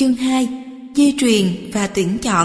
Chương 2. Di truyền và tuyển chọn.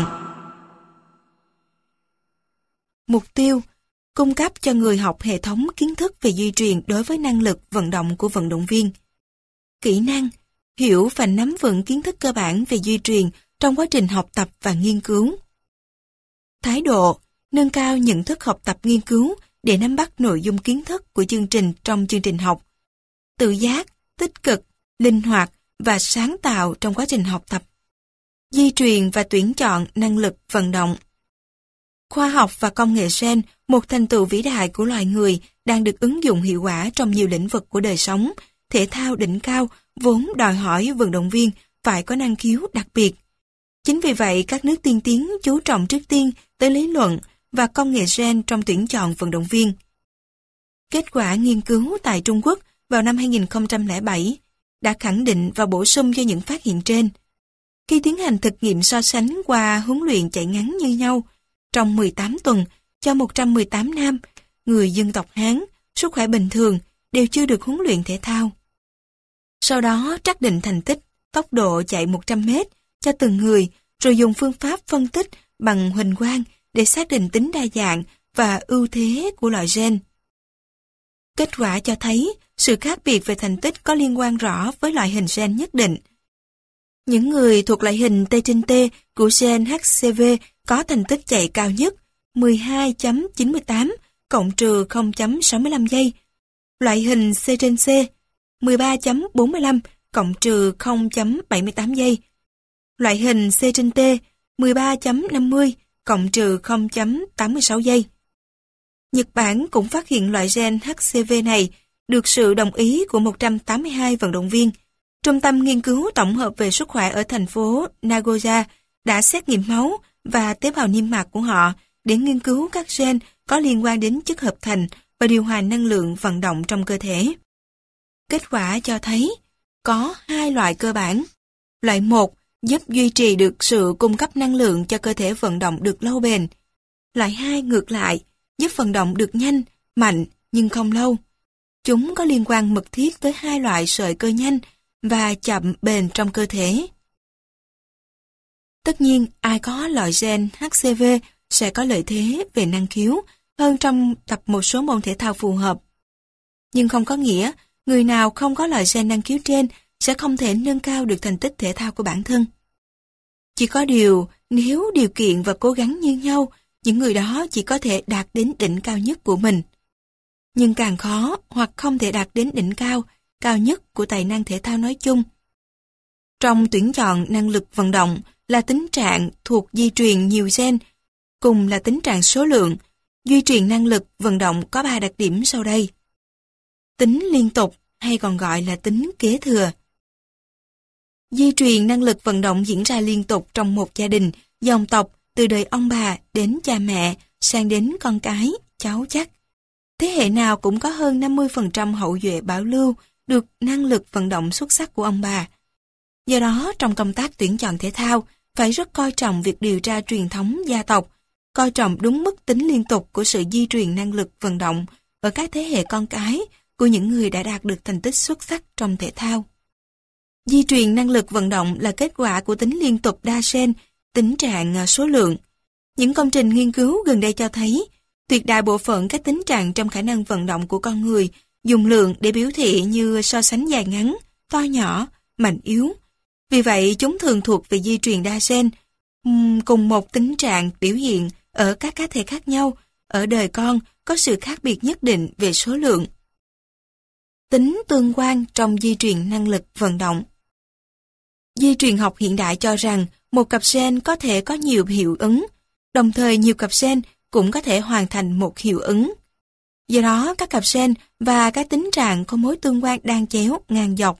Mục tiêu: cung cấp cho người học hệ thống kiến thức về di truyền đối với năng lực vận động của vận động viên. Kỹ năng: hiểu và nắm vững kiến thức cơ bản về di truyền trong quá trình học tập và nghiên cứu. Thái độ: nâng cao nhận thức học tập nghiên cứu để nắm bắt nội dung kiến thức của chương trình trong chương trình học. Tự giác, tích cực, linh hoạt và sáng tạo trong quá trình học tập. Di truyền và tuyển chọn năng lực vận động. Khoa học và công nghệ gen, một thành tựu vĩ đại của loài người, đang được ứng dụng hiệu quả trong nhiều lĩnh vực của đời sống. Thể thao đỉnh cao vốn đòi hỏi vận động viên phải có năng khiếu đặc biệt. Chính vì vậy, các nước tiên tiến chú trọng trước tiên tới lý luận và công nghệ gen trong tuyển chọn vận động viên. Kết quả nghiên cứu tại Trung Quốc vào năm 2007 đã khẳng định và bổ sung cho những phát hiện trên. Khi tiến hành thực nghiệm so sánh qua huấn luyện chạy ngắn như nhau, trong 18 tuần, cho 118 nam, người dân tộc Hán, sức khỏe bình thường, đều chưa được huấn luyện thể thao. Sau đó trắc định thành tích, tốc độ chạy 100 mét cho từng người, rồi dùng phương pháp phân tích bằng huỳnh quang để xác định tính đa dạng và ưu thế của loại gen. Kết quả cho thấy sự khác biệt về thành tích có liên quan rõ với loại hình gen nhất định. Những người thuộc loại hình T trên T của gen HCV có thành tích chạy cao nhất 12.98 cộng trừ 0.65 giây. Loại hình C trên C 13.45 cộng trừ 0.78 giây. Loại hình C trên T 13.50 cộng trừ 0.86 giây. Nhật Bản cũng phát hiện loại gen HCV này được sự đồng ý của 182 vận động viên. Trung tâm nghiên cứu tổng hợp về sức khỏe ở thành phố Nagoya đã xét nghiệm máu và tế bào niêm mạc của họ để nghiên cứu các gen có liên quan đến chất hợp thành và điều hòa năng lượng vận động trong cơ thể. Kết quả cho thấy có hai loại cơ bản. Loại 1 giúp duy trì được sự cung cấp năng lượng cho cơ thể vận động được lâu bền. Loại 2 ngược lại, giúp vận động được nhanh, mạnh nhưng không lâu. Chúng có liên quan mật thiết tới hai loại sợi cơ nhanh và chậm bền trong cơ thể. Tất nhiên, ai có loại gen HCV sẽ có lợi thế về năng khiếu hơn trong tập một số môn thể thao phù hợp. Nhưng không có nghĩa người nào không có loại gen năng khiếu trên sẽ không thể nâng cao được thành tích thể thao của bản thân. Chỉ có điều, nếu điều kiện và cố gắng như nhau, những người đó chỉ có thể đạt đến đỉnh cao nhất của mình. Nhưng càng khó hoặc không thể đạt đến đỉnh cao nhất của tài năng thể thao nói chung. Trong tuyển chọn năng lực vận động là tính trạng thuộc di truyền nhiều gen, cùng là tính trạng số lượng, duy trì năng lực vận động có 3 đặc điểm sau đây. Tính liên tục hay còn gọi là tính kế thừa. Di truyền năng lực vận động diễn ra liên tục trong một gia đình, dòng tộc, từ đời ông bà đến cha mẹ, sang đến con cái, cháu chắc. Thế hệ nào cũng có hơn 50% hậu duệ bảo lưu được năng lực vận động xuất sắc của ông bà. Do đó, trong công tác tuyển chọn thể thao, phải rất coi trọng việc điều tra truyền thống gia tộc, coi trọng đúng mức tính liên tục của sự di truyền năng lực vận động ở các thế hệ con cái của những người đã đạt được thành tích xuất sắc trong thể thao. Di truyền năng lực vận động là kết quả của tính liên tục đa gen, tính trạng số lượng. Những công trình nghiên cứu gần đây cho thấy, tuyệt đại bộ phận các tính trạng trong khả năng vận động của con người dùng lượng để biểu thị như so sánh dài ngắn, to nhỏ, mạnh yếu. Vì vậy, chúng thường thuộc về di truyền đa gen, cùng một tính trạng biểu hiện ở các cá thể khác nhau, ở đời con có sự khác biệt nhất định về số lượng. Tính tương quan trong di truyền năng lực vận động. Di truyền học hiện đại cho rằng một cặp gen có thể có nhiều hiệu ứng, đồng thời nhiều cặp gen cũng có thể hoàn thành một hiệu ứng. Do đó, các cặp gen và các tính trạng có mối tương quan đan chéo, ngang dọc.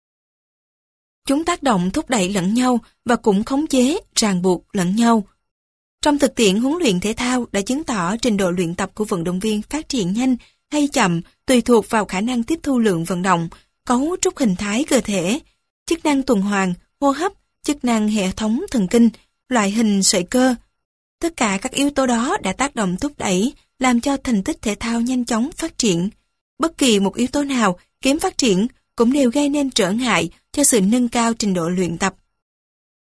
Chúng tác động thúc đẩy lẫn nhau và cũng khống chế, ràng buộc lẫn nhau. Trong thực tiễn huấn luyện thể thao đã chứng tỏ trình độ luyện tập của vận động viên phát triển nhanh hay chậm tùy thuộc vào khả năng tiếp thu lượng vận động, cấu trúc hình thái cơ thể, chức năng tuần hoàn, hô hấp, chức năng hệ thống thần kinh, loại hình sợi cơ. Tất cả các yếu tố đó đã tác động thúc đẩy, làm cho thành tích thể thao nhanh chóng phát triển. Bất kỳ một yếu tố nào kém phát triển cũng đều gây nên trở ngại cho sự nâng cao trình độ luyện tập.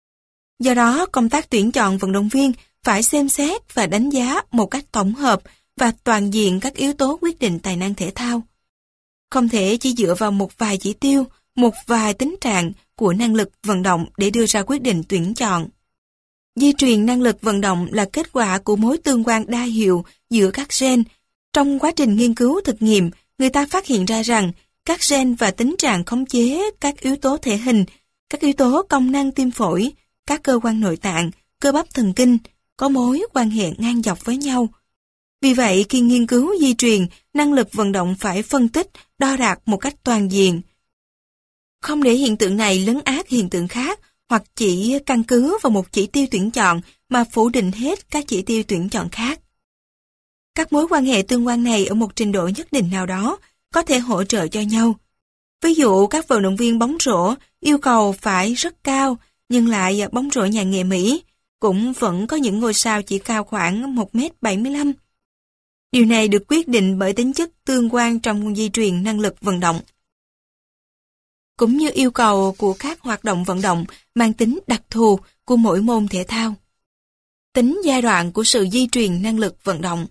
Do đó, công tác tuyển chọn vận động viên phải xem xét và đánh giá một cách tổng hợp và toàn diện các yếu tố quyết định tài năng thể thao. Không thể chỉ dựa vào một vài chỉ tiêu, một vài tính trạng của năng lực vận động để đưa ra quyết định tuyển chọn. Di truyền năng lực vận động là kết quả của mối tương quan đa hiệu giữa các gen. Trong quá trình nghiên cứu thực nghiệm, người ta phát hiện ra rằng các gen và tính trạng khống chế các yếu tố thể hình, các yếu tố công năng tim phổi, các cơ quan nội tạng, cơ bắp thần kinh có mối quan hệ ngang dọc với nhau. Vì vậy, khi nghiên cứu di truyền, năng lực vận động phải phân tích, đo đạc một cách toàn diện. Không để hiện tượng này lấn át hiện tượng khác, hoặc chỉ căn cứ vào một chỉ tiêu tuyển chọn mà phủ định hết các chỉ tiêu tuyển chọn khác. Các mối quan hệ tương quan này ở một trình độ nhất định nào đó có thể hỗ trợ cho nhau. Ví dụ, các vận động viên bóng rổ yêu cầu phải rất cao, nhưng lại bóng rổ nhà nghề Mỹ, cũng vẫn có những ngôi sao chỉ cao khoảng 1m75. Điều này được quyết định bởi tính chất tương quan trong di truyền năng lực vận động, cũng như yêu cầu của các hoạt động vận động mang tính đặc thù của mỗi môn thể thao. Tính giai đoạn của sự di truyền năng lực vận động.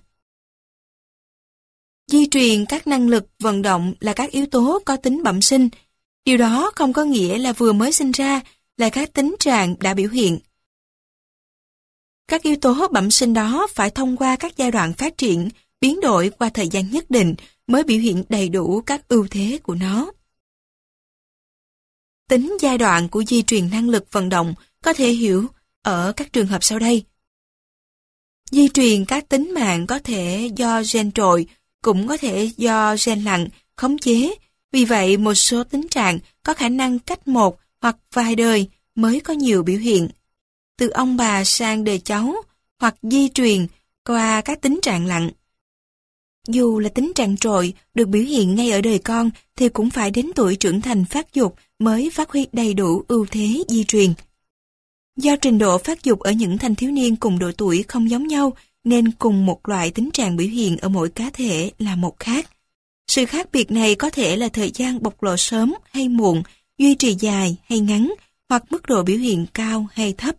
Di truyền các năng lực vận động là các yếu tố có tính bẩm sinh. Điều đó không có nghĩa là vừa mới sinh ra là các tính trạng đã biểu hiện. Các yếu tố bẩm sinh đó phải thông qua các giai đoạn phát triển, biến đổi qua thời gian nhất định mới biểu hiện đầy đủ các ưu thế của nó. Tính giai đoạn của di truyền năng lực vận động có thể hiểu ở các trường hợp sau đây. Di truyền các tính mạng có thể do gen trội, cũng có thể do gen lặng, khống chế. Vì vậy, một số tính trạng có khả năng cách một hoặc vài đời mới có nhiều biểu hiện. Từ ông bà sang đời cháu, hoặc di truyền qua các tính trạng lặng. Dù là tính trạng trội được biểu hiện ngay ở đời con thì cũng phải đến tuổi trưởng thành phát dục mới phát huy đầy đủ ưu thế di truyền. Do trình độ phát dục ở những thanh thiếu niên cùng độ tuổi không giống nhau nên cùng một loại tính trạng biểu hiện ở mỗi cá thể là một khác. Sự khác biệt này có thể là thời gian bộc lộ sớm hay muộn, duy trì dài hay ngắn, hoặc mức độ biểu hiện cao hay thấp.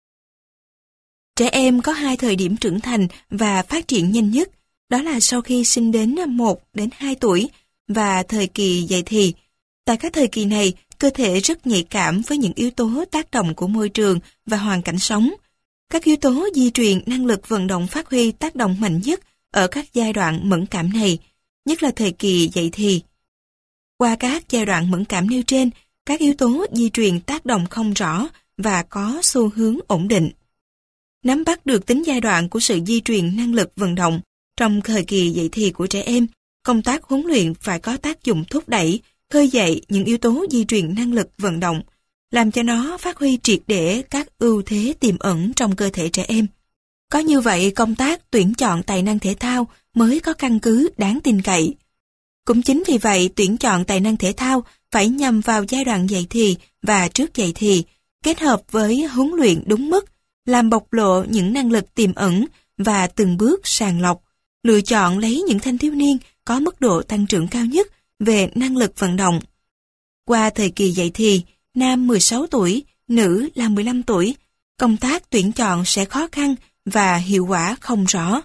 Trẻ em có hai thời điểm trưởng thành và phát triển nhanh nhất, đó là sau khi sinh đến 1 đến 2 tuổi và thời kỳ dậy thì. Tại các thời kỳ này, cơ thể rất nhạy cảm với những yếu tố tác động của môi trường và hoàn cảnh sống. Các yếu tố di truyền năng lực vận động phát huy tác động mạnh nhất ở các giai đoạn mẫn cảm này, nhất là thời kỳ dậy thì. Qua các giai đoạn mẫn cảm nêu trên, các yếu tố di truyền tác động không rõ và có xu hướng ổn định. Nắm bắt được tính giai đoạn của sự di truyền năng lực vận động trong thời kỳ dậy thì của trẻ em, công tác huấn luyện phải có tác dụng thúc đẩy, khơi dậy những yếu tố di truyền năng lực vận động, làm cho nó phát huy triệt để các ưu thế tiềm ẩn trong cơ thể trẻ em. Có như vậy, công tác tuyển chọn tài năng thể thao mới có căn cứ đáng tin cậy. Cũng chính vì vậy, tuyển chọn tài năng thể thao phải nhằm vào giai đoạn dậy thì và trước dậy thì, kết hợp với huấn luyện đúng mức, làm bộc lộ những năng lực tiềm ẩn và từng bước sàng lọc, lựa chọn lấy những thanh thiếu niên có mức độ tăng trưởng cao nhất về năng lực vận động. Qua thời kỳ dậy thì, nam 16 tuổi, nữ là 15 tuổi, công tác tuyển chọn sẽ khó khăn và hiệu quả không rõ.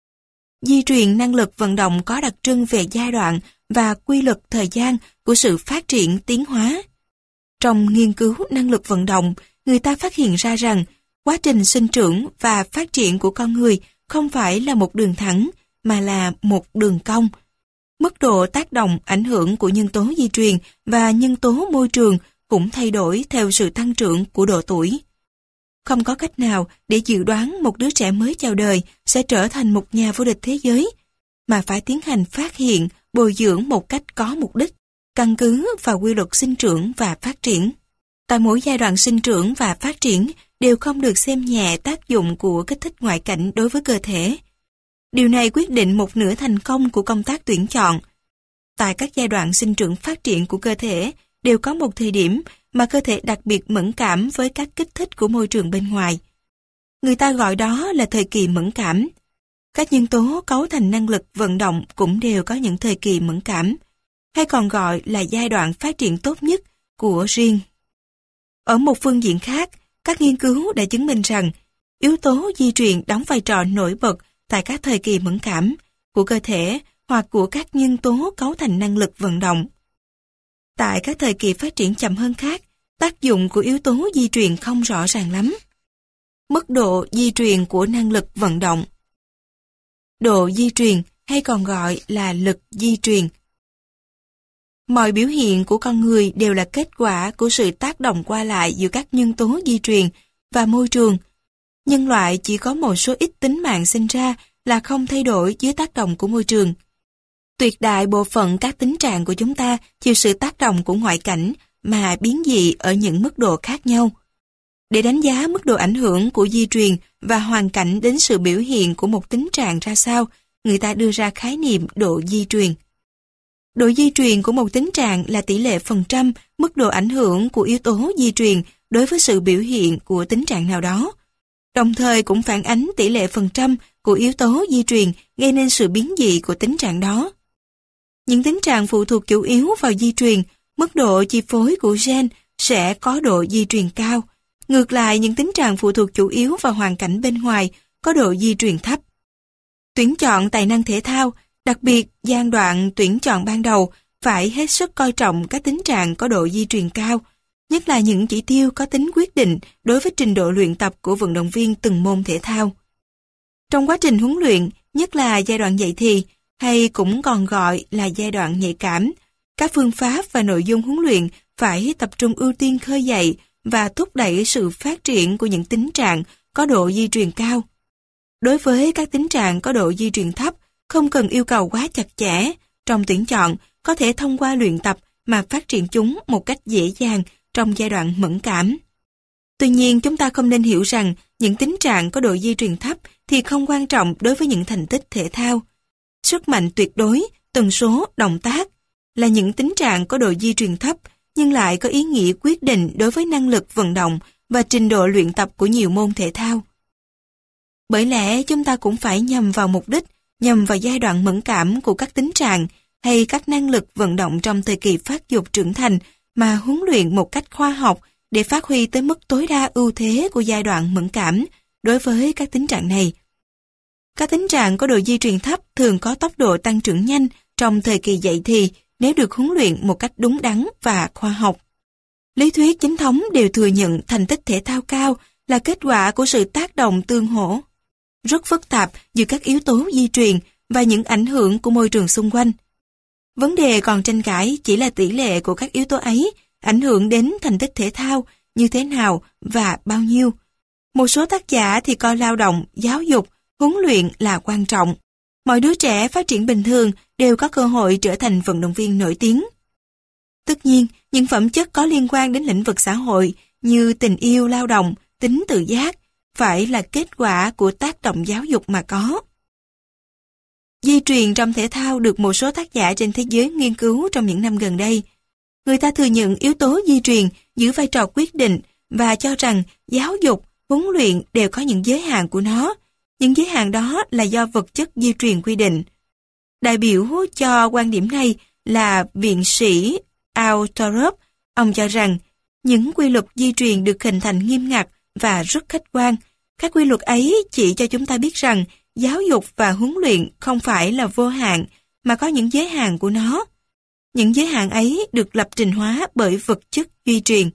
Di truyền năng lực vận động có đặc trưng về giai đoạn và quy luật thời gian của sự phát triển tiến hóa. Trong nghiên cứu năng lực vận động, người ta phát hiện ra rằng quá trình sinh trưởng và phát triển của con người không phải là một đường thẳng, mà là một đường cong. Mức độ tác động ảnh hưởng của nhân tố di truyền và nhân tố môi trường cũng thay đổi theo sự tăng trưởng của độ tuổi. Không có cách nào để dự đoán một đứa trẻ mới chào đời sẽ trở thành một nhà vô địch thế giới, mà phải tiến hành phát hiện, bồi dưỡng một cách có mục đích, căn cứ vào quy luật sinh trưởng và phát triển. Tại mỗi giai đoạn sinh trưởng và phát triển đều không được xem nhẹ tác dụng của kích thích ngoại cảnh đối với cơ thể. Điều này quyết định một nửa thành công của công tác tuyển chọn. Tại các giai đoạn sinh trưởng phát triển của cơ thể đều có một thời điểm mà cơ thể đặc biệt mẫn cảm với các kích thích của môi trường bên ngoài. Người ta gọi đó là thời kỳ mẫn cảm. Các nhân tố cấu thành năng lực vận động cũng đều có những thời kỳ mẫn cảm, hay còn gọi là giai đoạn phát triển tốt nhất của riêng. Ở một phương diện khác, Các nghiên cứu đã chứng minh rằng yếu tố di truyền đóng vai trò nổi bật tại các thời kỳ mẫn cảm của cơ thể hoặc của các nhân tố cấu thành năng lực vận động. Tại các thời kỳ phát triển chậm hơn khác, tác dụng của yếu tố di truyền không rõ ràng lắm. Mức độ di truyền của năng lực vận động. Độ di truyền hay còn gọi là lực di truyền. Mọi biểu hiện của con người đều là kết quả của sự tác động qua lại giữa các nhân tố di truyền và môi trường. Nhân loại chỉ có một số ít tính mạng sinh ra là không thay đổi dưới tác động của môi trường. Tuyệt đại bộ phận các tính trạng của chúng ta chịu sự tác động của ngoại cảnh mà biến dị ở những mức độ khác nhau. Để đánh giá mức độ ảnh hưởng của di truyền và hoàn cảnh đến sự biểu hiện của một tính trạng ra sao, người ta đưa ra khái niệm độ di truyền. Độ di truyền của một tính trạng là tỷ lệ phần trăm mức độ ảnh hưởng của yếu tố di truyền đối với sự biểu hiện của tính trạng nào đó, đồng thời cũng phản ánh tỷ lệ phần trăm của yếu tố di truyền gây nên sự biến dị của tính trạng đó. Những tính trạng phụ thuộc chủ yếu vào di truyền, mức độ chi phối của gen sẽ có độ di truyền cao. Ngược lại, những tính trạng phụ thuộc chủ yếu vào hoàn cảnh bên ngoài có độ di truyền thấp. Tuyển chọn tài năng thể thao, đặc biệt giai đoạn tuyển chọn ban đầu, phải hết sức coi trọng các tính trạng có độ di truyền cao, nhất là những chỉ tiêu có tính quyết định đối với trình độ luyện tập của vận động viên từng môn thể thao. Trong quá trình huấn luyện, nhất là giai đoạn dậy thì, hay cũng còn gọi là giai đoạn nhạy cảm, các phương pháp và nội dung huấn luyện phải tập trung ưu tiên khơi dậy và thúc đẩy sự phát triển của những tính trạng có độ di truyền cao. Đối với các tính trạng có độ di truyền thấp, không cần yêu cầu quá chặt chẽ, trong tuyển chọn có thể thông qua luyện tập mà phát triển chúng một cách dễ dàng trong giai đoạn mẫn cảm. Tuy nhiên, chúng ta không nên hiểu rằng những tính trạng có độ di truyền thấp thì không quan trọng đối với những thành tích thể thao. Sức mạnh tuyệt đối, tần số, động tác là những tính trạng có độ di truyền thấp nhưng lại có ý nghĩa quyết định đối với năng lực vận động và trình độ luyện tập của nhiều môn thể thao. Bởi lẽ chúng ta cũng phải nhằm vào mục đích, nhằm vào giai đoạn mẫn cảm của các tính trạng hay các năng lực vận động trong thời kỳ phát dục trưởng thành mà huấn luyện một cách khoa học để phát huy tới mức tối đa ưu thế của giai đoạn mẫn cảm đối với các tính trạng này. Các tính trạng có độ di truyền thấp thường có tốc độ tăng trưởng nhanh trong thời kỳ dậy thì nếu được huấn luyện một cách đúng đắn và khoa học. Lý thuyết chính thống đều thừa nhận thành tích thể thao cao là kết quả của sự tác động tương hỗ rất phức tạp giữa các yếu tố di truyền và những ảnh hưởng của môi trường xung quanh. Vấn đề còn tranh cãi chỉ là tỷ lệ của các yếu tố ấy ảnh hưởng đến thành tích thể thao như thế nào và bao nhiêu. Một số tác giả thì coi lao động, giáo dục, huấn luyện là quan trọng. Mọi đứa trẻ phát triển bình thường đều có cơ hội trở thành vận động viên nổi tiếng. Tất nhiên, những phẩm chất có liên quan đến lĩnh vực xã hội như tình yêu lao động, tính tự giác phải là kết quả của tác động giáo dục mà có. Di truyền trong thể thao được một số tác giả trên thế giới nghiên cứu trong những năm gần đây. Người ta thừa nhận yếu tố di truyền giữ vai trò quyết định và cho rằng giáo dục, huấn luyện đều có những giới hạn của nó. Những giới hạn đó là do vật chất di truyền quy định. Đại biểu cho quan điểm này là viện sĩ Al Torup. Ông cho rằng những quy luật di truyền được hình thành nghiêm ngặt và rất khách quan. Các quy luật ấy chỉ cho chúng ta biết rằng giáo dục và huấn luyện không phải là vô hạn mà có những giới hạn của nó. Những giới hạn ấy được lập trình hóa bởi vật chất di truyền.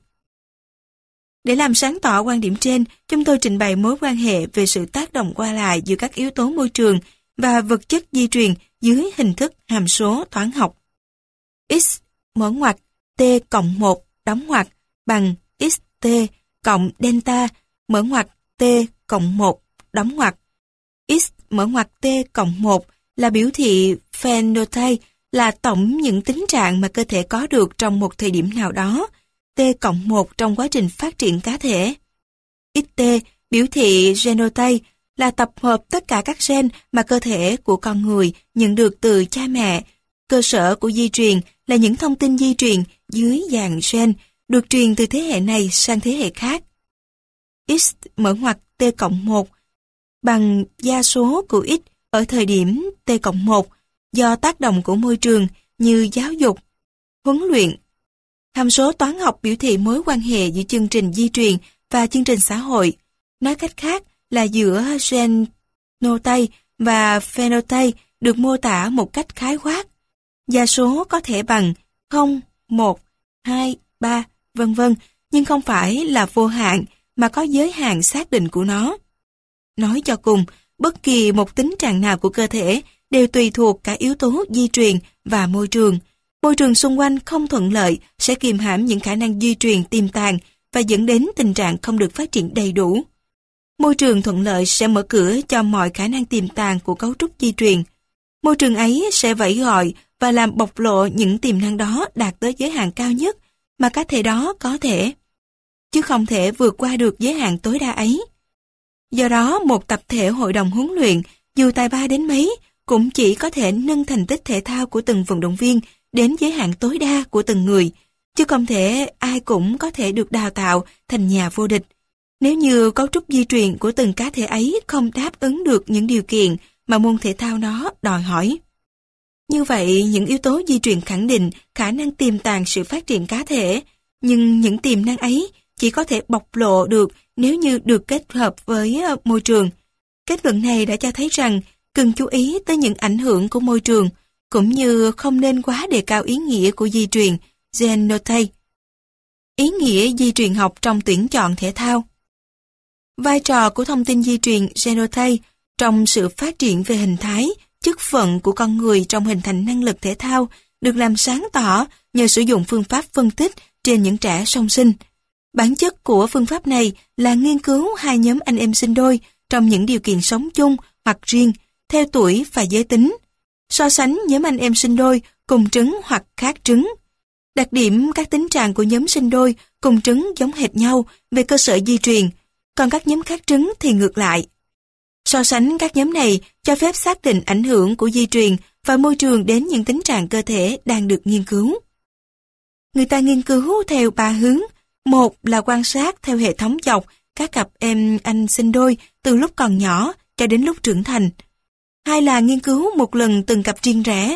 Để làm sáng tỏ quan điểm trên, chúng tôi trình bày mối quan hệ về sự tác động qua lại giữa các yếu tố môi trường và vật chất di truyền dưới hình thức hàm số toán học. X mở ngoặc t cộng 1 đóng ngoặc bằng xt cộng delta mở ngoặc t cộng 1 đóng ngoặc. X mở ngoặc t cộng 1 là biểu thị phenotype, là tổng những tính trạng mà cơ thể có được trong một thời điểm nào đó, t cộng 1 trong quá trình phát triển cá thể. Xt biểu thị genotype, là tập hợp tất cả các gen mà cơ thể của con người nhận được từ cha mẹ. Cơ sở của di truyền là những thông tin di truyền dưới dạng gen được truyền từ thế hệ này sang thế hệ khác. X mở ngoặc t cộng 1 bằng gia số của x ở thời điểm t cộng 1 do tác động của môi trường như giáo dục, huấn luyện. Hàm số toán học biểu thị mối quan hệ giữa chương trình di truyền và chương trình xã hội. Nói cách khác là giữa genotype và phenotype được mô tả một cách khái quát. Gia số có thể bằng 0, 1, 2, 3, vân vân, nhưng không phải là vô hạn mà có giới hạn xác định của nó. Nói cho cùng, bất kỳ một tính trạng nào của cơ thể đều tùy thuộc cả yếu tố di truyền và môi trường. Môi trường xung quanh không thuận lợi sẽ kiềm hãm những khả năng di truyền tiềm tàng và dẫn đến tình trạng không được phát triển đầy đủ. Môi trường thuận lợi sẽ mở cửa cho mọi khả năng tiềm tàng của cấu trúc di truyền. Môi trường ấy sẽ vẫy gọi và làm bộc lộ những tiềm năng đó đạt tới giới hạn cao nhất mà cá thể đó có thể, chứ không thể vượt qua được giới hạn tối đa ấy. Do đó, một tập thể hội đồng huấn luyện, dù tài ba đến mấy, cũng chỉ có thể nâng thành tích thể thao của từng vận động viên đến giới hạn tối đa của từng người, chứ không thể ai cũng có thể được đào tạo thành nhà vô địch. Nếu như cấu trúc di truyền của từng cá thể ấy không đáp ứng được những điều kiện mà môn thể thao nó đòi hỏi. Như vậy, những yếu tố di truyền khẳng định khả năng tiềm tàng sự phát triển cá thể, nhưng những tiềm năng ấy chỉ có thể bộc lộ được nếu như được kết hợp với môi trường. Kết luận này đã cho thấy rằng cần chú ý tới những ảnh hưởng của môi trường, cũng như không nên quá đề cao ý nghĩa của di truyền, genotype. Ý nghĩa di truyền học trong tuyển chọn thể thao. Vai trò của thông tin di truyền genotype trong sự phát triển về hình thái, chức phận của con người trong hình thành năng lực thể thao được làm sáng tỏ nhờ sử dụng phương pháp phân tích trên những trẻ song sinh. Bản chất của phương pháp này là nghiên cứu hai nhóm anh em sinh đôi trong những điều kiện sống chung hoặc riêng, theo tuổi và giới tính. So sánh nhóm anh em sinh đôi cùng trứng hoặc khác trứng. Đặc điểm các tính trạng của nhóm sinh đôi cùng trứng giống hệt nhau về cơ sở di truyền, còn các nhóm khác trứng thì ngược lại. So sánh các nhóm này cho phép xác định ảnh hưởng của di truyền và môi trường đến những tính trạng cơ thể đang được nghiên cứu. Người ta nghiên cứu theo 3 hướng. Một là quan sát theo hệ thống dọc các cặp em anh sinh đôi từ lúc còn nhỏ cho đến lúc trưởng thành. Hai là nghiên cứu một lần từng cặp riêng rẽ.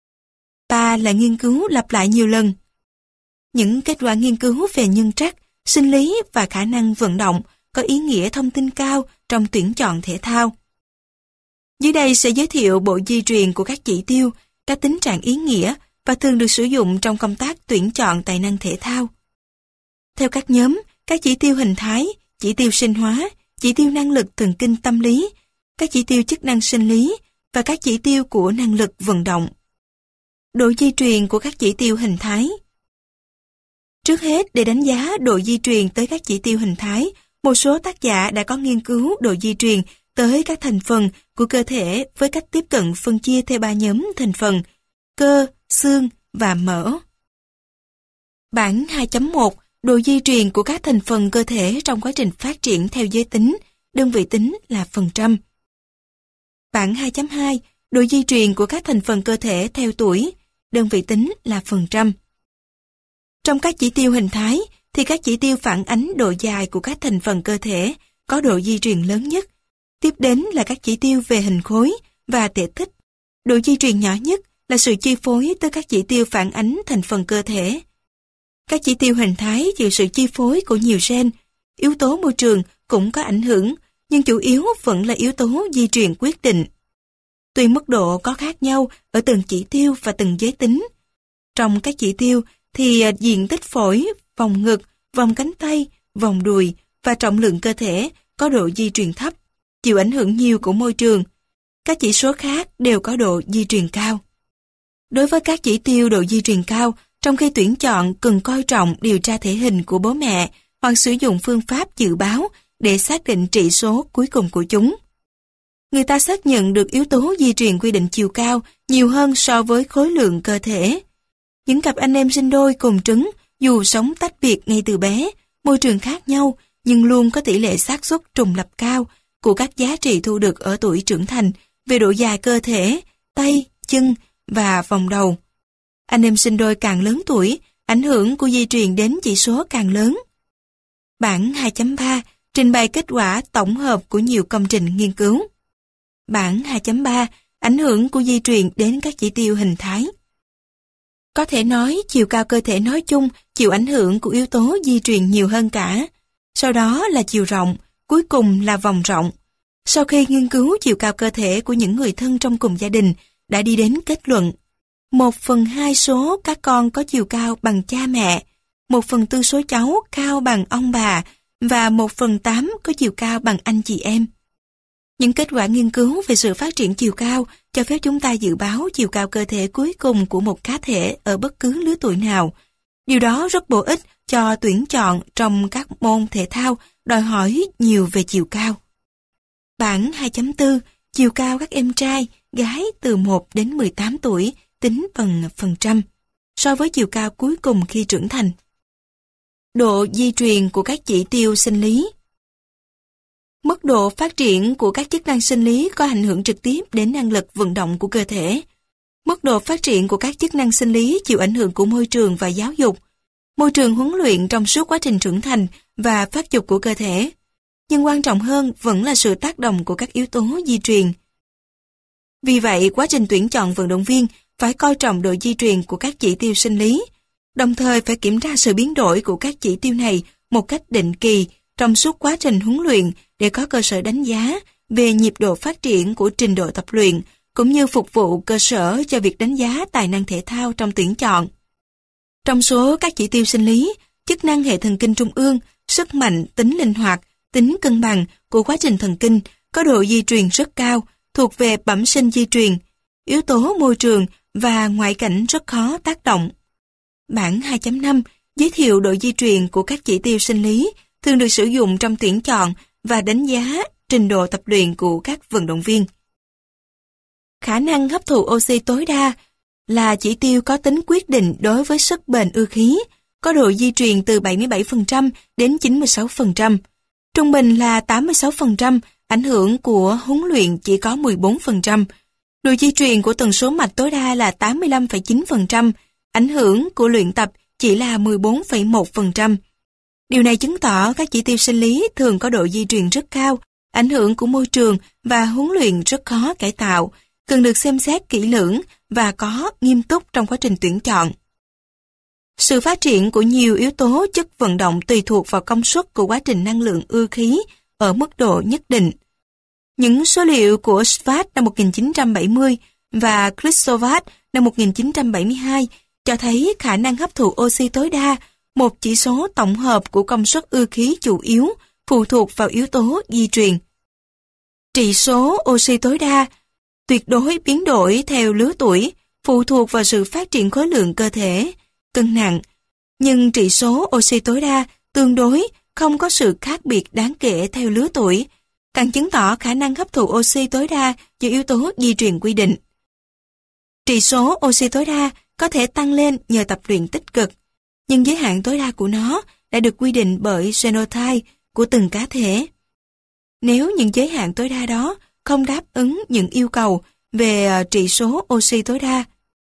Ba là nghiên cứu lặp lại nhiều lần. Những kết quả nghiên cứu về nhân trắc, sinh lý và khả năng vận động có ý nghĩa thông tin cao trong tuyển chọn thể thao. Dưới đây sẽ giới thiệu bộ di truyền của các chỉ tiêu, các tính trạng ý nghĩa và thường được sử dụng trong công tác tuyển chọn tài năng thể thao. Theo các nhóm, các chỉ tiêu hình thái, chỉ tiêu sinh hóa, chỉ tiêu năng lực thần kinh tâm lý, các chỉ tiêu chức năng sinh lý và các chỉ tiêu của năng lực vận động. Độ di truyền của các chỉ tiêu hình thái. Trước hết, để đánh giá độ di truyền tới các chỉ tiêu hình thái, một số tác giả đã có nghiên cứu độ di truyền tới các thành phần của cơ thể với cách tiếp cận phân chia theo 3 nhóm thành phần: cơ, xương và mỡ. Bảng 2.1 Độ di truyền của các thành phần cơ thể trong quá trình phát triển theo giới tính, đơn vị tính là phần trăm. Bảng 2.2 Độ di truyền của các thành phần cơ thể theo tuổi, đơn vị tính là phần trăm. Trong các chỉ tiêu hình thái, thì các chỉ tiêu phản ánh độ dài của các thành phần cơ thể có độ di truyền lớn nhất. Tiếp đến là các chỉ tiêu về hình khối và thể tích. Độ di truyền nhỏ nhất là sự chi phối tới các chỉ tiêu phản ánh thành phần cơ thể. Các chỉ tiêu hình thái chịu sự chi phối của nhiều gen. Yếu tố môi trường cũng có ảnh hưởng, nhưng chủ yếu vẫn là yếu tố di truyền quyết định. Tuy mức độ có khác nhau ở từng chỉ tiêu và từng giới tính. Trong các chỉ tiêu thì diện tích phổi, vòng ngực, vòng cánh tay, vòng đùi và trọng lượng cơ thể có độ di truyền thấp, chịu ảnh hưởng nhiều của môi trường. Các chỉ số khác đều có độ di truyền cao. Đối với các chỉ tiêu độ di truyền cao, trong khi tuyển chọn cần coi trọng điều tra thể hình của bố mẹ hoặc sử dụng phương pháp dự báo để xác định trị số cuối cùng của chúng. Người ta xác nhận được yếu tố di truyền quy định chiều cao nhiều hơn so với khối lượng cơ thể. Những cặp anh em sinh đôi cùng trứng, dù sống tách biệt ngay từ bé, môi trường khác nhau, nhưng luôn có tỷ lệ xác suất trùng lập cao của các giá trị thu được ở tuổi trưởng thành về độ dài cơ thể, tay, chân và vòng đầu. Anh em sinh đôi càng lớn tuổi, ảnh hưởng của di truyền đến chỉ số càng lớn. Bảng 2.3 trình bày kết quả tổng hợp của nhiều công trình nghiên cứu. Bảng 2.3 ảnh hưởng của di truyền đến các chỉ tiêu hình thái. Có thể nói chiều cao cơ thể nói chung chịu ảnh hưởng của yếu tố di truyền nhiều hơn cả. sau đó là chiều rộng, cuối cùng là vòng rộng. Sau khi nghiên cứu chiều cao cơ thể của những người thân trong cùng gia đình, đã đi đến kết luận 1/2 số các con có chiều cao bằng cha mẹ, 1/4 số cháu cao bằng ông bà và 1/8 có chiều cao bằng anh chị em. Những kết quả nghiên cứu về sự phát triển chiều cao cho phép chúng ta dự báo chiều cao cơ thể cuối cùng của một cá thể ở bất cứ lứa tuổi nào. Điều đó rất bổ ích cho tuyển chọn trong các môn thể thao đòi hỏi nhiều về chiều cao. Bảng 2.4 chiều cao các em trai, gái từ 1 đến 18 tuổi tính bằng phần trăm so với chiều cao cuối cùng khi trưởng thành. Độ di truyền của các chỉ tiêu sinh lý. Mức độ phát triển của các chức năng sinh lý có ảnh hưởng trực tiếp đến năng lực vận động của cơ thể. Mức độ phát triển của các chức năng sinh lý chịu ảnh hưởng của môi trường và giáo dục, môi trường huấn luyện trong suốt quá trình trưởng thành và phát dục của cơ thể. Nhưng quan trọng hơn vẫn là sự tác động của các yếu tố di truyền. Vì vậy, quá trình tuyển chọn vận động viên phải coi trọng độ di truyền của các chỉ tiêu sinh lý, đồng thời phải kiểm tra sự biến đổi của các chỉ tiêu này một cách định kỳ trong suốt quá trình huấn luyện để có cơ sở đánh giá về nhịp độ phát triển của trình độ tập luyện, cũng như phục vụ cơ sở cho việc đánh giá tài năng thể thao trong tuyển chọn. Trong số các chỉ tiêu sinh lý, chức năng hệ thần kinh trung ương, sức mạnh, tính linh hoạt, tính cân bằng của quá trình thần kinh có độ di truyền rất cao, thuộc về bẩm sinh di truyền, yếu tố môi trường và ngoại cảnh rất khó tác động. Bảng 2.5 giới thiệu độ di truyền của các chỉ tiêu sinh lý thường được sử dụng trong tuyển chọn và đánh giá trình độ tập luyện của các vận động viên. Khả năng hấp thụ oxy tối đa là chỉ tiêu có tính quyết định đối với sức bền ưa khí, có độ di truyền từ 77% đến 96%. Trung bình là 86%, ảnh hưởng của huấn luyện chỉ có 14%. Độ di truyền của tần số mạch tối đa là 85,9%, ảnh hưởng của luyện tập chỉ là 14,1%. Điều này chứng tỏ các chỉ tiêu sinh lý thường có độ di truyền rất cao, ảnh hưởng của môi trường và huấn luyện rất khó cải tạo, cần được xem xét kỹ lưỡng và có nghiêm túc trong quá trình tuyển chọn. Sự phát triển của nhiều yếu tố chất vận động tùy thuộc vào công suất của quá trình năng lượng ưa khí ở mức độ nhất định. Những số liệu của Schwartz năm 1970 và Kristovat năm 1972 cho thấy khả năng hấp thụ oxy tối đa, một chỉ số tổng hợp của công suất ưa khí chủ yếu, phụ thuộc vào yếu tố di truyền. Trị số oxy tối đa tuyệt đối biến đổi theo lứa tuổi, phụ thuộc vào sự phát triển khối lượng cơ thể, cân nặng, nhưng trị số oxy tối đa tương đối không có sự khác biệt đáng kể theo lứa tuổi, càng chứng tỏ khả năng hấp thụ oxy tối đa do yếu tố di truyền quy định. Trị số oxy tối đa có thể tăng lên nhờ tập luyện tích cực, nhưng giới hạn tối đa của nó đã được quy định bởi genotype của từng cá thể. Nếu những giới hạn tối đa đó không đáp ứng những yêu cầu về trị số oxy tối đa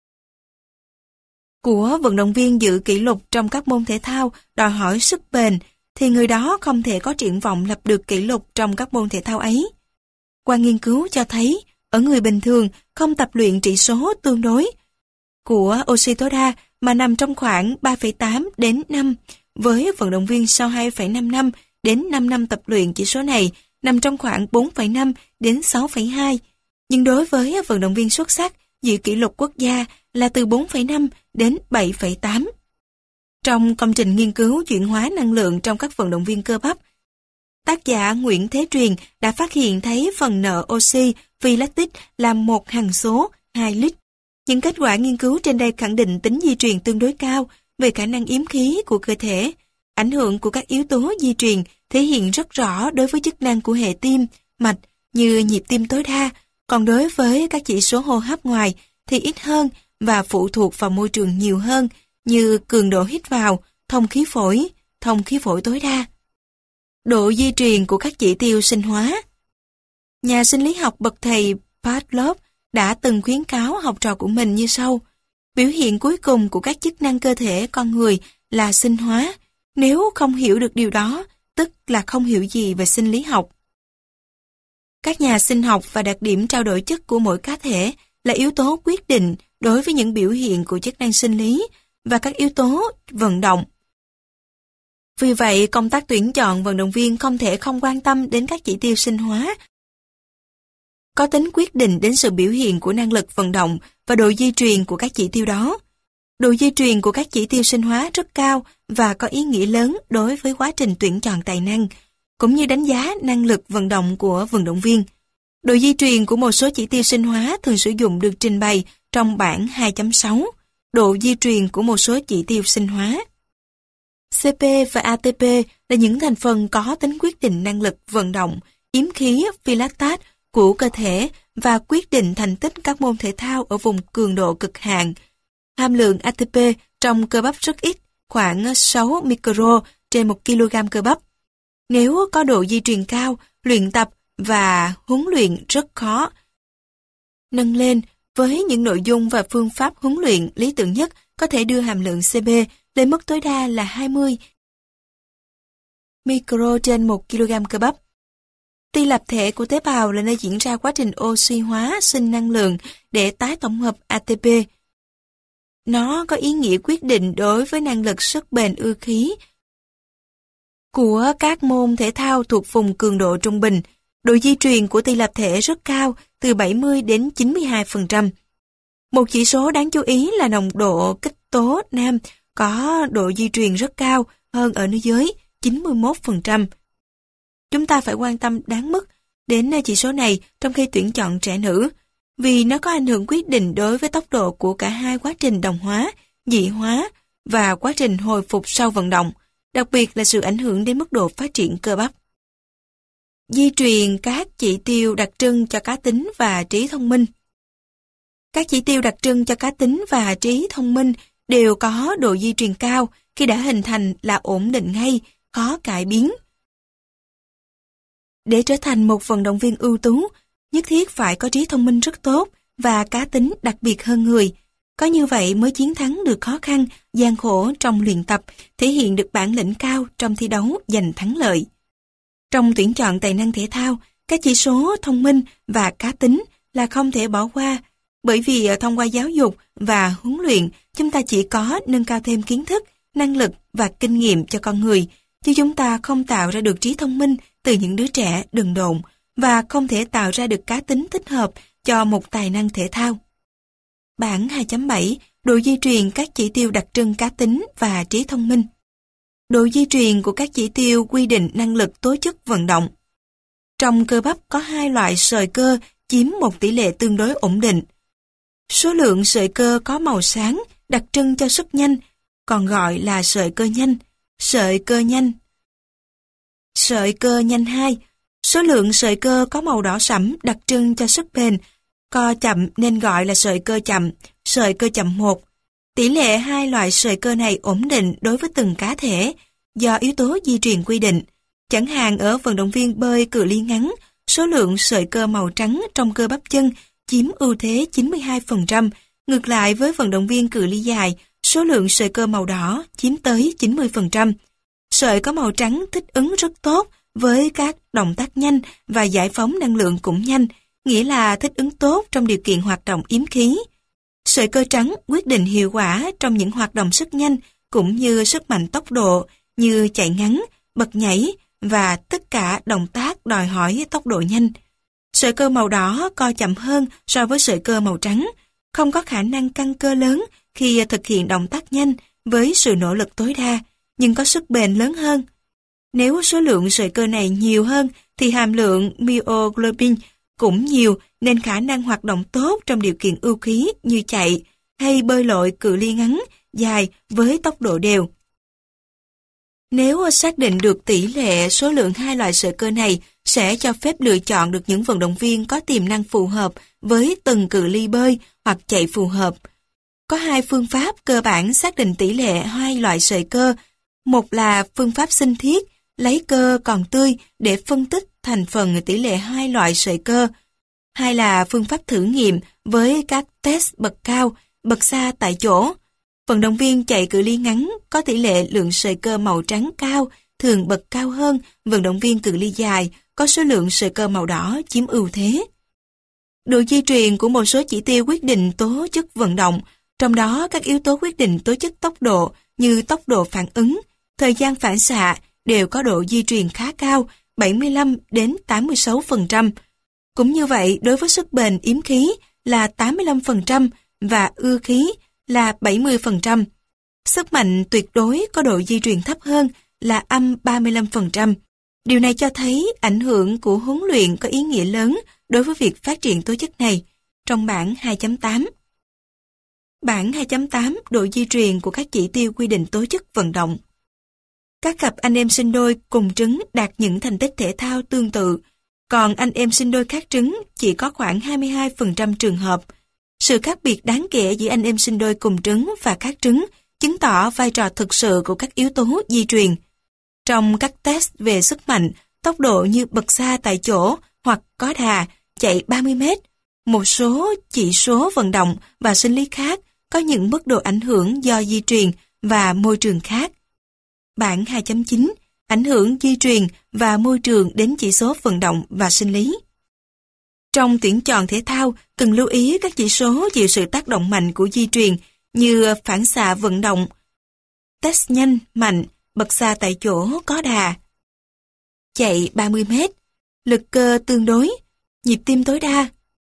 của vận động viên giữ kỷ lục trong các môn thể thao đòi hỏi sức bền, thì người đó không thể có triển vọng lập được kỷ lục trong các môn thể thao ấy. Qua nghiên cứu cho thấy, ở người bình thường không tập luyện trị số tương đối của oxy tối đa mà nằm trong khoảng 3,8 đến 5, với vận động viên sau 2,5 năm đến 5 năm tập luyện chỉ số này nằm trong khoảng 4,5 đến 6,2, nhưng đối với vận động viên xuất sắc giữ kỷ lục quốc gia là từ 4,5 đến 7,8. Trong công trình nghiên cứu chuyển hóa năng lượng trong các vận động viên cơ bắp, tác giả Nguyễn Thế Truyền đã phát hiện thấy phần nợ oxy phi lactic là một hằng số 2 lít. Những kết quả nghiên cứu trên đây khẳng định tính di truyền tương đối cao về khả năng yếm khí của cơ thể. Ảnh hưởng của các yếu tố di truyền thể hiện rất rõ đối với chức năng của hệ tim, mạch như nhịp tim tối đa, còn đối với các chỉ số hô hấp ngoài thì ít hơn và phụ thuộc vào môi trường nhiều hơn như cường độ hít vào, thông khí phổi tối đa. Độ di truyền của các chỉ tiêu sinh hóa. Nhà sinh lý học bậc thầy Pavlov đã từng khuyến cáo học trò của mình như sau: biểu hiện cuối cùng của các chức năng cơ thể con người là sinh hóa. Nếu không hiểu được điều đó, tức là không hiểu gì về sinh lý học. Các nhà sinh học và đặc điểm trao đổi chất của mỗi cá thể là yếu tố quyết định đối với những biểu hiện của chức năng sinh lý và các yếu tố vận động. Vì vậy, công tác tuyển chọn vận động viên không thể không quan tâm đến các chỉ tiêu sinh hóa có tính quyết định đến sự biểu hiện của năng lực vận động và độ di truyền của các chỉ tiêu đó. Độ di truyền của các chỉ tiêu sinh hóa rất cao và có ý nghĩa lớn đối với quá trình tuyển chọn tài năng, cũng như đánh giá năng lực vận động của vận động viên. Độ di truyền của một số chỉ tiêu sinh hóa thường sử dụng được trình bày trong bảng 2.6, độ di truyền của một số chỉ tiêu sinh hóa. CP và ATP là những thành phần có tính quyết định năng lực vận động, yếm khí, phi lactat của cơ thể và quyết định thành tích các môn thể thao ở vùng cường độ cực hạn. Hàm lượng ATP trong cơ bắp rất ít, khoảng 6 micro trên 1 kg cơ bắp. Nếu có độ di truyền cao, luyện tập và huấn luyện rất khó nâng lên với những nội dung và phương pháp huấn luyện lý tưởng nhất có thể đưa hàm lượng CP lên mức tối đa là 20 micro trên 1 kg cơ bắp. Ti lập thể của tế bào là nơi diễn ra quá trình oxy hóa sinh năng lượng để tái tổng hợp ATP. Nó có ý nghĩa quyết định đối với năng lực sức bền ưa khí của các môn thể thao thuộc vùng cường độ trung bình. Độ di truyền của ti lập thể rất cao, từ 70 đến 92%. Một chỉ số đáng chú ý là nồng độ kích tố nam có độ di truyền rất cao hơn ở nữ giới, 91%. Chúng ta phải quan tâm đáng mức đến chỉ số này trong khi tuyển chọn trẻ nữ, vì nó có ảnh hưởng quyết định đối với tốc độ của cả hai quá trình đồng hóa, dị hóa và quá trình hồi phục sau vận động, đặc biệt là sự ảnh hưởng đến mức độ phát triển cơ bắp. Di truyền các chỉ tiêu đặc trưng cho cá tính và trí thông minh. Các chỉ tiêu đặc trưng cho cá tính và trí thông minh đều có độ di truyền cao, khi đã hình thành là ổn định ngay, khó cải biến. Để trở thành một vận động viên ưu tú, nhất thiết phải có trí thông minh rất tốt và cá tính đặc biệt hơn người. Có như vậy mới chiến thắng được khó khăn, gian khổ trong luyện tập, thể hiện được bản lĩnh cao trong thi đấu giành thắng lợi. Trong tuyển chọn tài năng thể thao, các chỉ số thông minh và cá tính là không thể bỏ qua, bởi vì thông qua giáo dục và huấn luyện, chúng ta chỉ có nâng cao thêm kiến thức, năng lực và kinh nghiệm cho con người, chứ chúng ta không tạo ra được trí thông minh từ những đứa trẻ đần độn và không thể tạo ra được cá tính thích hợp cho một tài năng thể thao. Bảng 2.7, độ di truyền các chỉ tiêu đặc trưng cá tính và trí thông minh. Độ di truyền của các chỉ tiêu quy định năng lực tố chất vận động. Trong cơ bắp có hai loại sợi cơ chiếm một tỷ lệ tương đối ổn định. Số lượng sợi cơ có màu sáng đặc trưng cho sức nhanh, còn gọi là sợi cơ nhanh, sợi cơ nhanh. Sợi cơ nhanh 2. Số lượng sợi cơ có màu đỏ sẫm đặc trưng cho sức bền, co chậm nên gọi là sợi cơ chậm 1. Tỷ lệ hai loại sợi cơ này ổn định đối với từng cá thể, do yếu tố di truyền quy định. Chẳng hạn ở vận động viên bơi cự ly ngắn, số lượng sợi cơ màu trắng trong cơ bắp chân chiếm ưu thế 92%, ngược lại với vận động viên cự ly dài, số lượng sợi cơ màu đỏ chiếm tới 90%. Sợi có màu trắng thích ứng rất tốt với các động tác nhanh và giải phóng năng lượng cũng nhanh, nghĩa là thích ứng tốt trong điều kiện hoạt động yếm khí. Sợi cơ trắng quyết định hiệu quả trong những hoạt động sức nhanh cũng như sức mạnh tốc độ như chạy ngắn, bật nhảy và tất cả động tác đòi hỏi tốc độ nhanh. Sợi cơ màu đỏ co chậm hơn so với sợi cơ màu trắng, không có khả năng căng cơ lớn khi thực hiện động tác nhanh với sự nỗ lực tối đa, nhưng có sức bền lớn hơn. Nếu số lượng sợi cơ này nhiều hơn thì hàm lượng myoglobin cũng nhiều nên khả năng hoạt động tốt trong điều kiện ưu khí như chạy hay bơi lội cự ly ngắn, dài với tốc độ đều. Nếu xác định được tỷ lệ số lượng hai loại sợi cơ này sẽ cho phép lựa chọn được những vận động viên có tiềm năng phù hợp với từng cự ly bơi hoặc chạy phù hợp. Có hai phương pháp cơ bản xác định tỷ lệ hai loại sợi cơ. Một là phương pháp sinh thiết, lấy cơ còn tươi để phân tích thành phần tỷ lệ hai loại sợi cơ. Hai là phương pháp thử nghiệm với các test bật cao, bật xa tại chỗ. Vận động viên chạy cự ly ngắn có tỷ lệ lượng sợi cơ màu trắng cao, thường bật cao hơn vận động viên cự ly dài có số lượng sợi cơ màu đỏ chiếm ưu thế. Độ di truyền của một số chỉ tiêu quyết định tố chất vận động, trong đó các yếu tố quyết định tố chất tốc độ như tốc độ phản ứng, thời gian phản xạ đều có độ di truyền khá cao, 75 đến 86%. Cũng như vậy, đối với sức bền yếm khí là 85% và ưa khí là 70%. Sức mạnh tuyệt đối có độ di truyền thấp hơn là âm 35%. Điều này cho thấy ảnh hưởng của huấn luyện có ý nghĩa lớn đối với việc phát triển tố chất này. Trong bảng 2.8. Bảng 2.8 độ di truyền của các chỉ tiêu quy định tố chất vận động. Các cặp anh em sinh đôi cùng trứng đạt những thành tích thể thao tương tự, còn anh em sinh đôi khác trứng chỉ có khoảng 22% trường hợp. Sự khác biệt đáng kể giữa anh em sinh đôi cùng trứng và khác trứng chứng tỏ vai trò thực sự của các yếu tố di truyền. Trong các test về sức mạnh, tốc độ như bật xa tại chỗ hoặc có đà, chạy 30 mét, một số chỉ số vận động và sinh lý khác có những mức độ ảnh hưởng do di truyền và môi trường khác. Bảng 2.9 ảnh hưởng di truyền và môi trường đến chỉ số vận động và sinh lý. Trong tuyển chọn thể thao, cần lưu ý các chỉ số chịu sự tác động mạnh của di truyền như phản xạ vận động, test nhanh, mạnh, bật xa tại chỗ, có đà, chạy 30 mét, lực cơ tương đối, nhịp tim tối đa,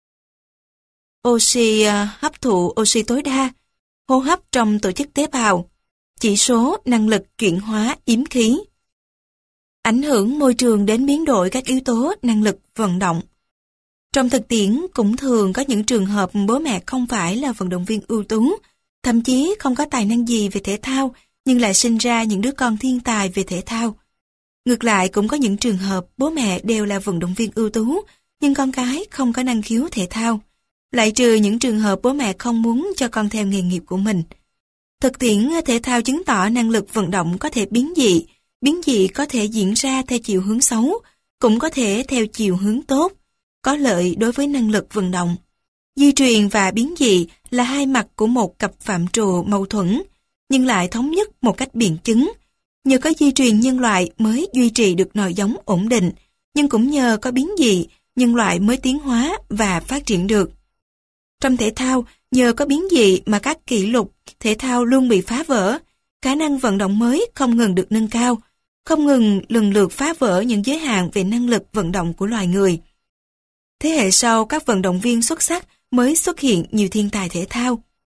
oxy hấp thụ oxy tối đa, hô hấp trong tổ chức tế bào, chỉ số năng lực chuyển hóa yếm khí. Ảnh hưởng môi trường đến biến đổi các yếu tố năng lực vận động. Trong thực tiễn cũng thường có những trường hợp bố mẹ không phải là vận động viên ưu tú, thậm chí không có tài năng gì về thể thao, nhưng lại sinh ra những đứa con thiên tài về thể thao. Ngược lại cũng có những trường hợp bố mẹ đều là vận động viên ưu tú, nhưng con cái không có năng khiếu thể thao. Lại trừ những trường hợp bố mẹ không muốn cho con theo nghề nghiệp của mình. Thực tiễn thể thao chứng tỏ năng lực vận động có thể biến dị có thể diễn ra theo chiều hướng xấu, cũng có thể theo chiều hướng tốt, có lợi đối với năng lực vận động. Di truyền và biến dị là hai mặt của một cặp phạm trù mâu thuẫn, nhưng lại thống nhất một cách biện chứng. Nhờ có di truyền nhân loại mới duy trì được nòi giống ổn định, nhưng cũng nhờ có biến dị, nhân loại mới tiến hóa và phát triển được. Trong thể thao, nhờ có biến dị mà các kỷ lục thể thao luôn bị phá vỡ, khả năng vận động mới không ngừng được nâng cao, không ngừng lần lượt phá vỡ những giới hạn về năng lực vận động của loài người. Thế hệ sau các vận động viên xuất sắc mới xuất hiện nhiều thiên tài thể thao.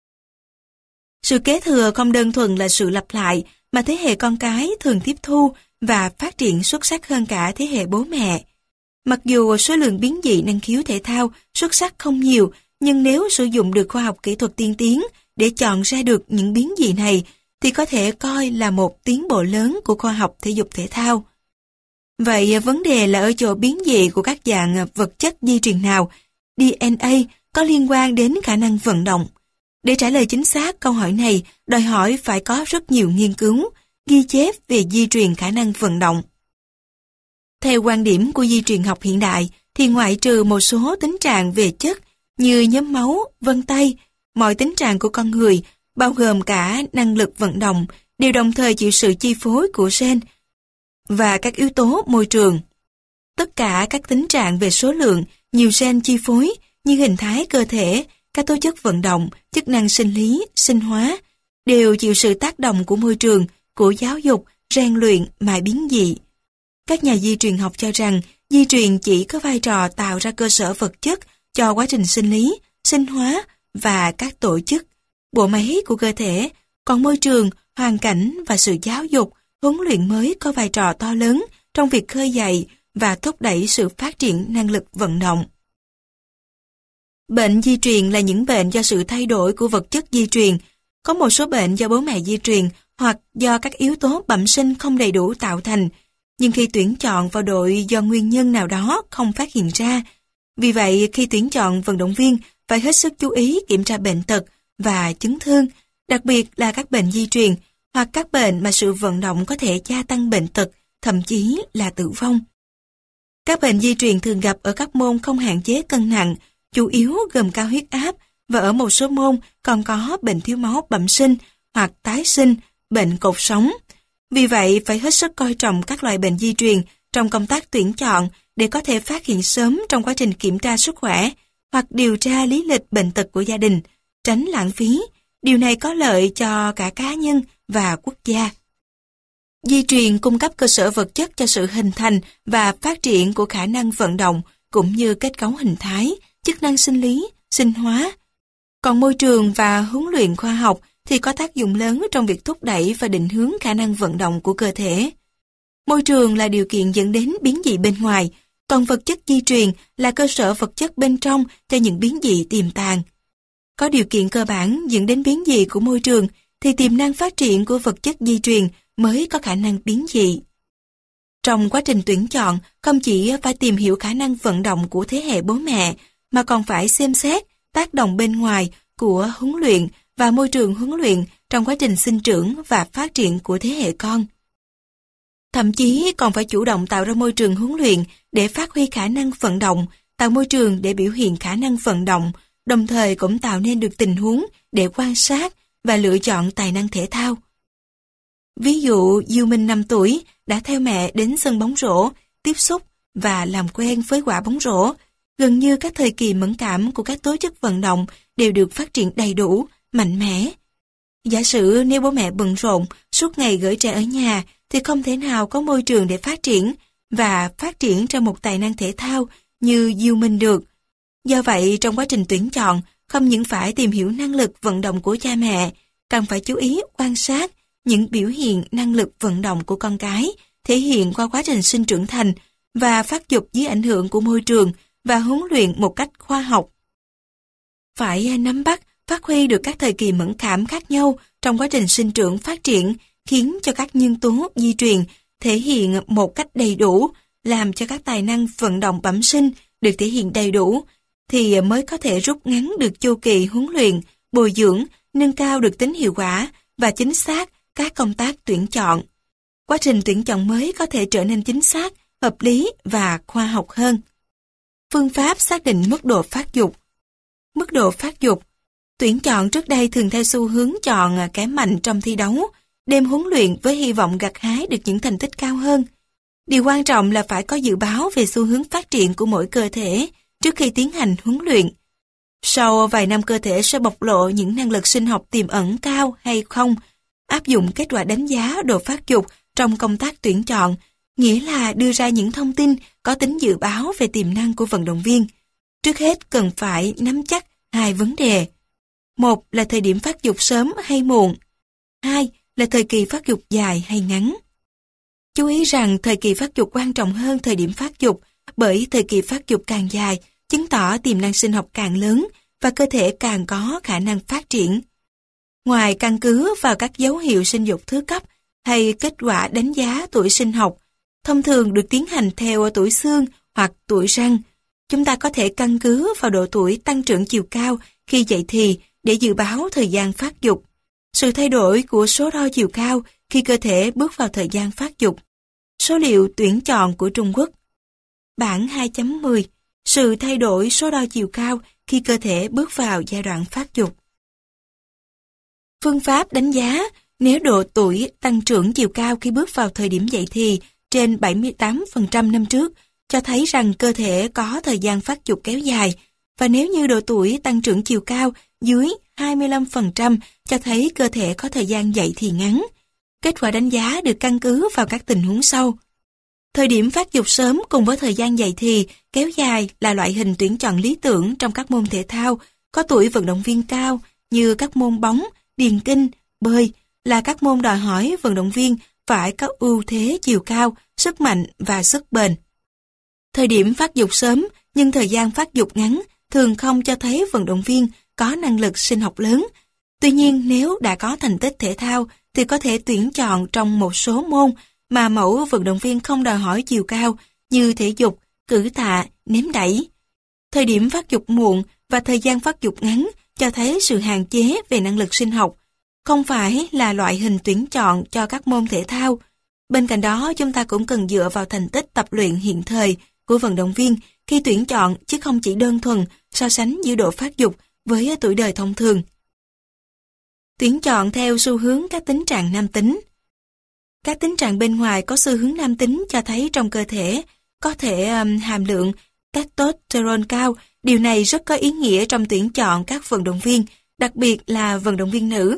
Sự kế thừa không đơn thuần là sự lặp lại, mà thế hệ con cái thường tiếp thu và phát triển xuất sắc hơn cả thế hệ bố mẹ. Mặc dù số lượng biến dị năng khiếu thể thao xuất sắc không nhiều, nhưng nếu sử dụng được khoa học kỹ thuật tiên tiến để chọn ra được những biến dị này, thì có thể coi là một tiến bộ lớn của khoa học thể dục thể thao. Vậy vấn đề là ở chỗ biến dị của các dạng vật chất di truyền nào, DNA, có liên quan đến khả năng vận động. Để trả lời chính xác câu hỏi này, đòi hỏi phải có rất nhiều nghiên cứu, ghi chép về di truyền khả năng vận động. Theo quan điểm của di truyền học hiện đại, thì ngoại trừ một số tính trạng về chất như nhóm máu, vân tay, mọi tính trạng của con người, bao gồm cả năng lực vận động, đều đồng thời chịu sự chi phối của gen và các yếu tố môi trường. Tất cả các tính trạng về số lượng, nhiều gen chi phối như hình thái cơ thể, các tố chất vận động, chức năng sinh lý, sinh hóa, đều chịu sự tác động của môi trường, của giáo dục, rèn luyện mà biến dị. Các nhà di truyền học cho rằng di truyền chỉ có vai trò tạo ra cơ sở vật chất cho quá trình sinh lý, sinh hóa và các tổ chức, bộ máy của cơ thể, còn môi trường, hoàn cảnh và sự giáo dục, huấn luyện mới có vai trò to lớn trong việc khơi dậy và thúc đẩy sự phát triển năng lực vận động. Bệnh di truyền là những bệnh do sự thay đổi của vật chất di truyền. Có một số bệnh do bố mẹ di truyền hoặc do các yếu tố bẩm sinh không đầy đủ tạo thành, nhưng khi tuyển chọn vào đội do nguyên nhân nào đó không phát hiện ra. Vì vậy, khi tuyển chọn vận động viên, phải hết sức chú ý kiểm tra bệnh tật và chấn thương, đặc biệt là các bệnh di truyền hoặc các bệnh mà sự vận động có thể gia tăng bệnh tật, thậm chí là tử vong. Các bệnh di truyền thường gặp ở các môn không hạn chế cân nặng, chủ yếu gồm cao huyết áp, và ở một số môn còn có bệnh thiếu máu bẩm sinh hoặc tái sinh, bệnh cột sống. Vì vậy, phải hết sức coi trọng các loại bệnh di truyền trong công tác tuyển chọn để có thể phát hiện sớm trong quá trình kiểm tra sức khỏe hoặc điều tra lý lịch bệnh tật của gia đình, tránh lãng phí. Điều này có lợi cho cả cá nhân và quốc gia. Di truyền cung cấp cơ sở vật chất cho sự hình thành và phát triển của khả năng vận động cũng như kết cấu hình thái, chức năng sinh lý, sinh hóa. Còn môi trường và huấn luyện khoa học thì có tác dụng lớn trong việc thúc đẩy và định hướng khả năng vận động của cơ thể. Môi trường là điều kiện dẫn đến biến dị bên ngoài, còn vật chất di truyền là cơ sở vật chất bên trong cho những biến dị tiềm tàng. Có điều kiện cơ bản dẫn đến biến dị của môi trường thì tiềm năng phát triển của vật chất di truyền mới có khả năng biến dị. Trong quá trình tuyển chọn, không chỉ phải tìm hiểu khả năng vận động của thế hệ bố mẹ, mà còn phải xem xét tác động bên ngoài của huấn luyện và môi trường huấn luyện trong quá trình sinh trưởng và phát triển của thế hệ con. Thậm chí còn phải chủ động tạo ra môi trường huấn luyện để phát huy khả năng vận động, tạo môi trường để biểu hiện khả năng vận động, đồng thời cũng tạo nên được tình huống để quan sát và lựa chọn tài năng thể thao. Ví dụ, Diêu Minh 5 tuổi đã theo mẹ đến sân bóng rổ, tiếp xúc và làm quen với quả bóng rổ. Gần như các thời kỳ mẫn cảm của các tố chất vận động đều được phát triển đầy đủ, mạnh mẽ. Giả sử nếu bố mẹ bận rộn, suốt ngày gửi trẻ ở nhà, thì không thể nào có môi trường để phát triển và phát triển ra một tài năng thể thao như Diêu Minh được. Do vậy, trong quá trình tuyển chọn, không những phải tìm hiểu năng lực vận động của cha mẹ, cần phải chú ý quan sát những biểu hiện năng lực vận động của con cái, thể hiện qua quá trình sinh trưởng thành và phát dục dưới ảnh hưởng của môi trường và huấn luyện một cách khoa học. Phải nắm bắt, phát huy được các thời kỳ mẫn cảm khác nhau trong quá trình sinh trưởng phát triển, khiến cho các nhân tố di truyền thể hiện một cách đầy đủ, làm cho các tài năng vận động bẩm sinh được thể hiện đầy đủ, thì mới có thể rút ngắn được chu kỳ huấn luyện, bồi dưỡng, nâng cao được tính hiệu quả và chính xác các công tác tuyển chọn. Quá trình tuyển chọn mới có thể trở nên chính xác, hợp lý và khoa học hơn. Phương pháp xác định mức độ phát dục. Mức độ phát dục. Tuyển chọn trước đây thường theo xu hướng chọn kẻ mạnh trong thi đấu, đem huấn luyện với hy vọng gặt hái được những thành tích cao hơn. Điều quan trọng là phải có dự báo về xu hướng phát triển của mỗi cơ thể trước khi tiến hành huấn luyện. Sau vài năm cơ thể sẽ bộc lộ những năng lực sinh học tiềm ẩn cao hay không, áp dụng kết quả đánh giá độ phát dục trong công tác tuyển chọn, nghĩa là đưa ra những thông tin có tính dự báo về tiềm năng của vận động viên. Trước hết cần phải nắm chắc hai vấn đề. Một là thời điểm phát dục sớm hay muộn. Hai là thời kỳ phát dục dài hay ngắn. Chú ý rằng thời kỳ phát dục quan trọng hơn thời điểm phát dục, bởi thời kỳ phát dục càng dài, chứng tỏ tiềm năng sinh học càng lớn và cơ thể càng có khả năng phát triển. Ngoài căn cứ vào các dấu hiệu sinh dục thứ cấp hay kết quả đánh giá tuổi sinh học, thông thường được tiến hành theo tuổi xương hoặc tuổi răng, chúng ta có thể căn cứ vào độ tuổi tăng trưởng chiều cao khi dậy thì để dự báo thời gian phát dục. Sự thay đổi của số đo chiều cao khi cơ thể bước vào thời gian phát dục. Số liệu tuyển chọn của Trung Quốc. Bảng 2.10. Sự thay đổi số đo chiều cao khi cơ thể bước vào giai đoạn phát dục. Phương pháp đánh giá nếu độ tuổi tăng trưởng chiều cao khi bước vào thời điểm dậy thì trên 78% năm trước cho thấy rằng cơ thể có thời gian phát dục kéo dài, và nếu như độ tuổi tăng trưởng chiều cao dưới 25% cho thấy cơ thể có thời gian dậy thì ngắn. Kết quả đánh giá được căn cứ vào các tình huống sau. Thời điểm phát dục sớm cùng với thời gian dậy thì kéo dài là loại hình tuyển chọn lý tưởng trong các môn thể thao có tuổi vận động viên cao như các môn bóng, điền kinh, bơi, là các môn đòi hỏi vận động viên phải có ưu thế chiều cao, sức mạnh và sức bền. Thời điểm phát dục sớm nhưng thời gian phát dục ngắn thường không cho thấy vận động viên có năng lực sinh học lớn. Tuy nhiên, nếu đã có thành tích thể thao thì có thể tuyển chọn trong một số môn mà mẫu vận động viên không đòi hỏi chiều cao như thể dục, cử tạ, ném đẩy. Thời điểm phát dục muộn và thời gian phát dục ngắn cho thấy sự hạn chế về năng lực sinh học, không phải là loại hình tuyển chọn cho các môn thể thao. Bên cạnh đó, chúng ta cũng cần dựa vào thành tích tập luyện hiện thời của vận động viên khi tuyển chọn, chứ không chỉ đơn thuần so sánh giữa độ phát dục với tuổi đời thông thường. Tuyển chọn theo xu hướng các tính trạng nam tính. Các tính trạng bên ngoài có xu hướng nam tính cho thấy trong cơ thể có thể hàm lượng testosterone cao. Điều này rất có ý nghĩa trong tuyển chọn các vận động viên, đặc biệt là vận động viên nữ.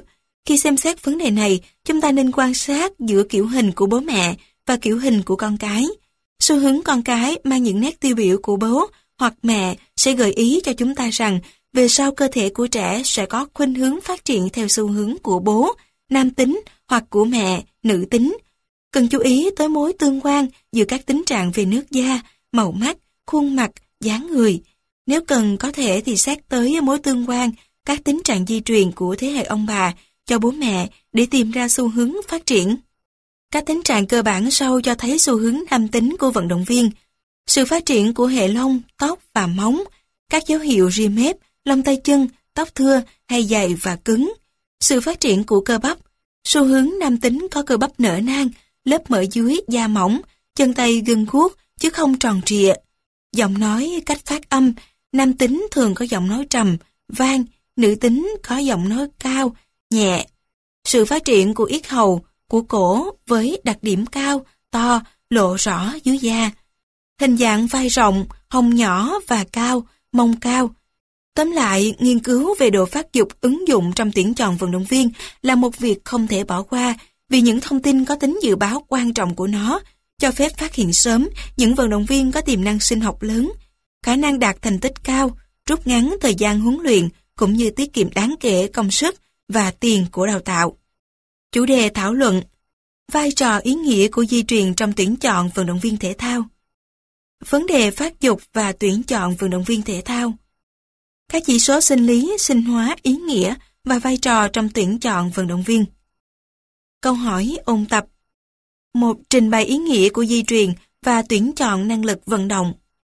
Khi xem xét vấn đề này, chúng ta nên quan sát giữa kiểu hình của bố mẹ và kiểu hình của con cái. Xu hướng con cái mang những nét tiêu biểu của bố hoặc mẹ sẽ gợi ý cho chúng ta rằng về sau cơ thể của trẻ sẽ có khuynh hướng phát triển theo xu hướng của bố, nam tính, hoặc của mẹ, nữ tính. Cần chú ý tới mối tương quan giữa các tính trạng về nước da, màu mắt, khuôn mặt, dáng người. Nếu cần có thể thì xét tới mối tương quan các tính trạng di truyền của thế hệ ông bà cho bố mẹ để tìm ra xu hướng phát triển. Các tính trạng cơ bản sau cho thấy xu hướng nam tính của vận động viên. Sự phát triển của hệ lông, tóc và móng, các dấu hiệu ria mép, lông tay chân, tóc thưa hay dày và cứng. Sự phát triển của cơ bắp. Xu hướng nam tính có cơ bắp nở nang, lớp mỡ dưới da mỏng, chân tay gân guốc chứ không tròn trịa. Giọng nói, cách phát âm, nam tính thường có giọng nói trầm, vang, nữ tính có giọng nói cao, nhẹ. Sự phát triển của yết hầu, của cổ với đặc điểm cao, to, lộ rõ dưới da. Hình dạng vai rộng, hông nhỏ và cao, mông cao. Tóm lại, nghiên cứu về độ phát dục ứng dụng trong tuyển chọn vận động viên là một việc không thể bỏ qua vì những thông tin có tính dự báo quan trọng của nó, cho phép phát hiện sớm những vận động viên có tiềm năng sinh học lớn, khả năng đạt thành tích cao, rút ngắn thời gian huấn luyện cũng như tiết kiệm đáng kể công sức và tiền của đào tạo. Chủ đề thảo luận: vai trò ý nghĩa của di truyền trong tuyển chọn vận động viên thể thao. Vấn đề phát dục và tuyển chọn vận động viên thể thao. Các chỉ số sinh lý, sinh hóa, ý nghĩa và vai trò trong tuyển chọn vận động viên. Câu hỏi ôn tập. 1. Trình bày ý nghĩa của di truyền và tuyển chọn năng lực vận động.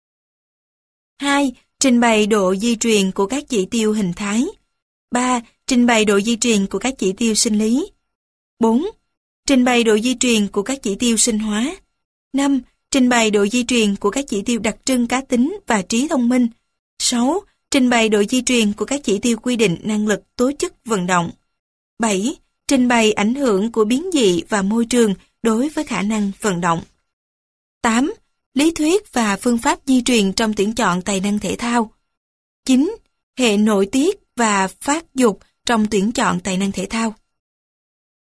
2. Trình bày độ di truyền của các chỉ tiêu hình thái. 3. Trình bày độ di truyền của các chỉ tiêu sinh lý. 4. Trình bày độ di truyền của các chỉ tiêu sinh hóa. 5. Trình bày độ di truyền của các chỉ tiêu đặc trưng cá tính và trí thông minh. 6. Trình bày độ di truyền của các chỉ tiêu quy định năng lực tố chức vận động. 7. Trình bày ảnh hưởng của biến dị và môi trường đối với khả năng vận động. 8. Lý thuyết và phương pháp di truyền trong tuyển chọn tài năng thể thao. 9. Hệ nội tiết và phát dục trong tuyển chọn tài năng thể thao.